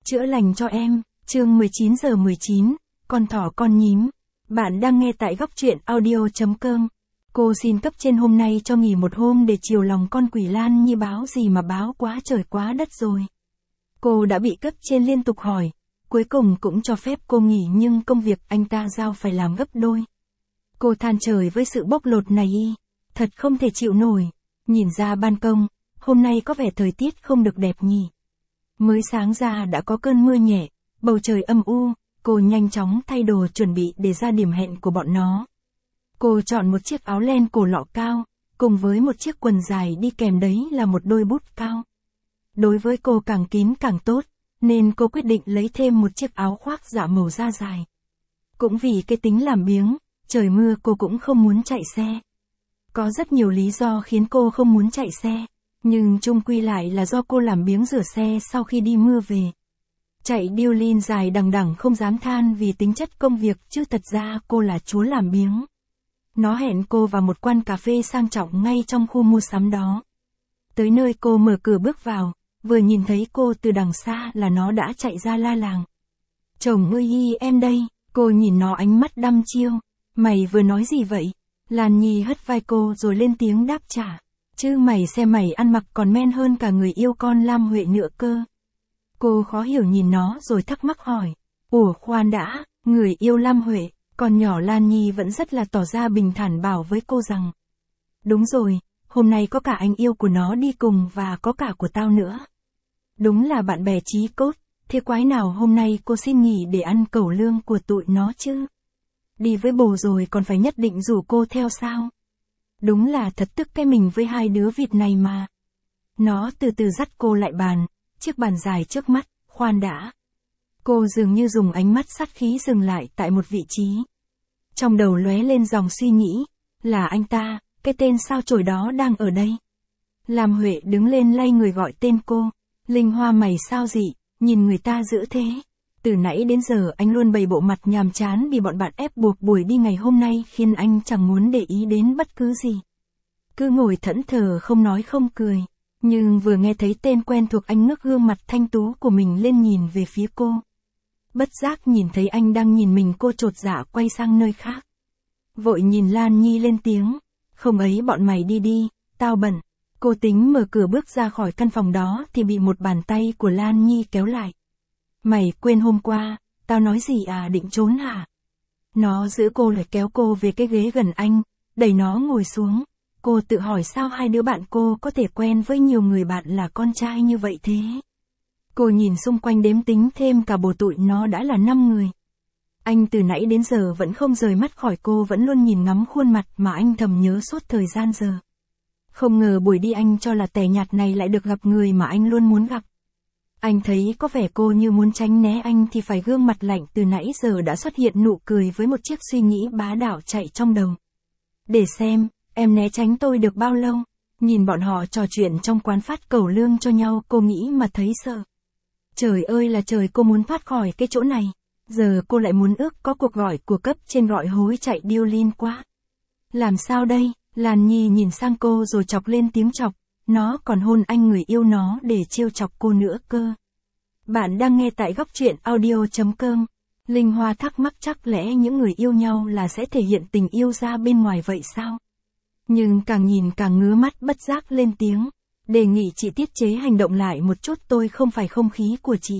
chữa lành cho em, chương 19:19, con thỏ con nhím. Bạn đang nghe tại góc truyện audio.com. Cô xin cấp trên hôm nay cho nghỉ một hôm để chiều lòng con quỷ Lan Nhi, báo gì mà báo, quá trời quá đất rồi. Cô đã bị cấp trên liên tục hỏi, cuối cùng cũng cho phép cô nghỉ, nhưng công việc anh ta giao phải làm gấp đôi. Cô than trời với sự bóc lột này, thật không thể chịu nổi. Nhìn ra ban công, hôm nay có vẻ thời tiết không được đẹp nhỉ. Mới sáng ra đã có cơn mưa nhẹ, bầu trời âm u, cô nhanh chóng thay đồ chuẩn bị để ra điểm hẹn của bọn nó. Cô chọn một chiếc áo len cổ lọ cao, cùng với một chiếc quần dài đi kèm đấy là một đôi bút cao. Đối với cô càng kín càng tốt, nên cô quyết định lấy thêm một chiếc áo khoác dạ màu da dài. Cũng vì cái tính làm biếng, trời mưa cô cũng không muốn chạy xe. Có rất nhiều lý do khiến cô không muốn chạy xe, nhưng chung quy lại là do cô làm biếng rửa xe sau khi đi mưa về. Chạy điêu lin dài đằng đẵng không dám than vì tính chất công việc, chứ thật ra cô là chúa làm biếng. Nó hẹn cô vào một quán cà phê sang trọng ngay trong khu mua sắm đó. Tới nơi cô mở cửa bước vào, vừa nhìn thấy cô từ đằng xa là nó đã chạy ra la làng. Chồng ơi, em đây. Cô nhìn nó ánh mắt đăm chiêu. Mày vừa nói gì vậy? Lan Nhi hất vai cô rồi lên tiếng đáp trả. Chứ mày xem mày ăn mặc còn men hơn cả người yêu con Lam Huệ nữa cơ. Cô khó hiểu nhìn nó rồi thắc mắc hỏi. Ủa khoan đã, người yêu Lam Huệ? Còn nhỏ Lan Nhi vẫn rất là tỏ ra bình thản bảo với cô rằng. Đúng rồi, hôm nay có cả anh yêu của nó đi cùng và có cả của tao nữa. Đúng là bạn bè chí cốt, thế quái nào hôm nay cô xin nghỉ để ăn cẩu lương của tụi nó chứ? Đi với bồ rồi còn phải nhất định rủ cô theo sao? Đúng là thật tức cái mình với hai đứa vịt này mà. Nó từ từ dắt cô lại bàn, chiếc bàn dài trước mắt, khoan đã. Cô dường như dùng ánh mắt sát khí dừng lại tại một vị trí. Trong đầu lóe lên dòng suy nghĩ, là anh ta, cái tên sao chổi đó đang ở đây. Lam Huệ đứng lên lay người gọi tên cô. Linh Hoa mày sao dị, nhìn người ta dữ thế. Từ nãy đến giờ anh luôn bày bộ mặt nhàm chán vì bọn bạn ép buộc buổi đi ngày hôm nay khiến anh chẳng muốn để ý đến bất cứ gì. Cứ ngồi thẫn thờ không nói không cười. Nhưng vừa nghe thấy tên quen thuộc anh ngước gương mặt thanh tú của mình lên nhìn về phía cô. Bất giác nhìn thấy anh đang nhìn mình, cô chột dạ quay sang nơi khác. Vội nhìn Lan Nhi lên tiếng. Không ấy, bọn mày đi đi, tao bận. Cô tính mở cửa bước ra khỏi căn phòng đó thì bị một bàn tay của Lan Nhi kéo lại. Mày quên hôm qua, tao nói gì à, định trốn hả? Nó giữ cô lại kéo cô về cái ghế gần anh, đẩy nó ngồi xuống. Cô tự hỏi sao hai đứa bạn cô có thể quen với nhiều người bạn là con trai như vậy thế? Cô nhìn xung quanh đếm tính thêm cả bồ tụi nó đã là 5 người. Anh từ nãy đến giờ vẫn không rời mắt khỏi cô, vẫn luôn nhìn ngắm khuôn mặt mà anh thầm nhớ suốt thời gian giờ. Không ngờ buổi đi anh cho là tẻ nhạt này lại được gặp người mà anh luôn muốn gặp. Anh thấy có vẻ cô như muốn tránh né anh thì phải gương mặt lạnh từ nãy giờ đã xuất hiện nụ cười với một chiếc suy nghĩ bá đạo chạy trong đầu. Để xem, em né tránh tôi được bao lâu? Nhìn bọn họ trò chuyện trong quán phát cẩu lương cho nhau, cô nghĩ mà thấy sợ. Trời ơi là trời, cô muốn thoát khỏi cái chỗ này. Giờ cô lại muốn ước có cuộc gọi của cấp trên gọi hối chạy điêu lin quá. Làm sao đây? Lan Nhi nhìn sang cô rồi chọc lên tiếng chọc. Nó còn hôn anh người yêu nó để trêu chọc cô nữa cơ. Bạn đang nghe tại góc truyện audio.com. Linh Hoa thắc mắc chắc lẽ những người yêu nhau là sẽ thể hiện tình yêu ra bên ngoài vậy sao? Nhưng càng nhìn càng ngứa mắt, bất giác lên tiếng. Đề nghị chị tiết chế hành động lại một chút, tôi không phải không khí của chị.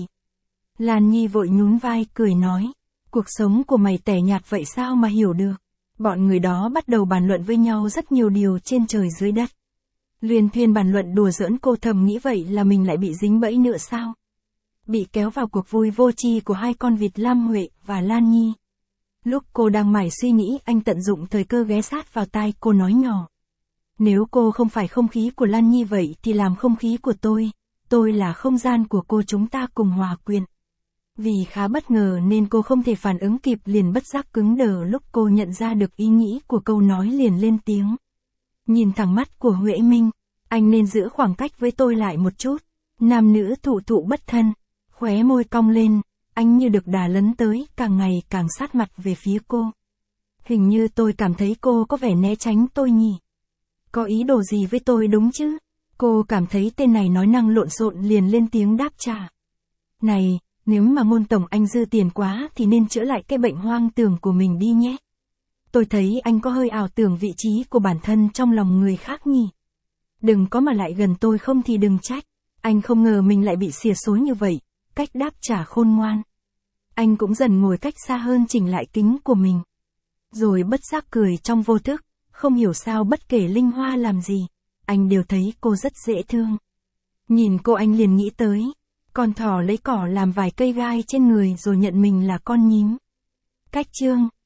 Lan Nhi vội nhún vai cười nói. Cuộc sống của mày tẻ nhạt vậy sao mà hiểu được? Bọn người đó bắt đầu bàn luận với nhau rất nhiều điều trên trời dưới đất. Luyên thuyên bàn luận đùa giỡn, cô thầm nghĩ vậy là mình lại bị dính bẫy nữa sao? Bị kéo vào cuộc vui vô tri của hai con vịt Lam Huệ và Lan Nhi. Lúc cô đang mải suy nghĩ, anh tận dụng thời cơ ghé sát vào tai cô nói nhỏ. Nếu cô không phải không khí của Lan Nhi vậy thì làm không khí của tôi là không gian của cô, chúng ta cùng hòa quyện. Vì khá bất ngờ nên cô không thể phản ứng kịp, liền bất giác cứng đờ. Lúc cô nhận ra được ý nghĩ của câu nói liền lên tiếng. Nhìn thẳng mắt của Huệ Minh, anh nên giữ khoảng cách với tôi lại một chút. Nam nữ thụ thụ bất thân. Khóe môi cong lên, anh như được đà lấn tới, càng ngày càng sát mặt về phía cô. Hình như tôi cảm thấy cô có vẻ né tránh tôi nhỉ. Có ý đồ gì với tôi đúng chứ? Cô cảm thấy tên này nói năng lộn xộn liền lên tiếng đáp trả. Này, Nếu mà Ngôn tổng anh dư tiền quá thì nên chữa lại cái bệnh hoang tưởng của mình đi nhé. Tôi thấy anh có hơi ảo tưởng vị trí của bản thân trong lòng người khác nhỉ. Đừng có mà lại gần tôi không thì đừng trách. Anh không ngờ mình lại bị xìa xối như vậy, cách đáp trả khôn ngoan. Anh cũng dần ngồi cách xa hơn chỉnh lại kính của mình. Rồi bất giác cười trong vô thức, không hiểu sao bất kể Linh Hoa làm gì, anh đều thấy cô rất dễ thương. Nhìn cô anh liền nghĩ tới, con thỏ lấy cỏ làm vài cây gai trên người rồi nhận mình là con nhím. Cách chương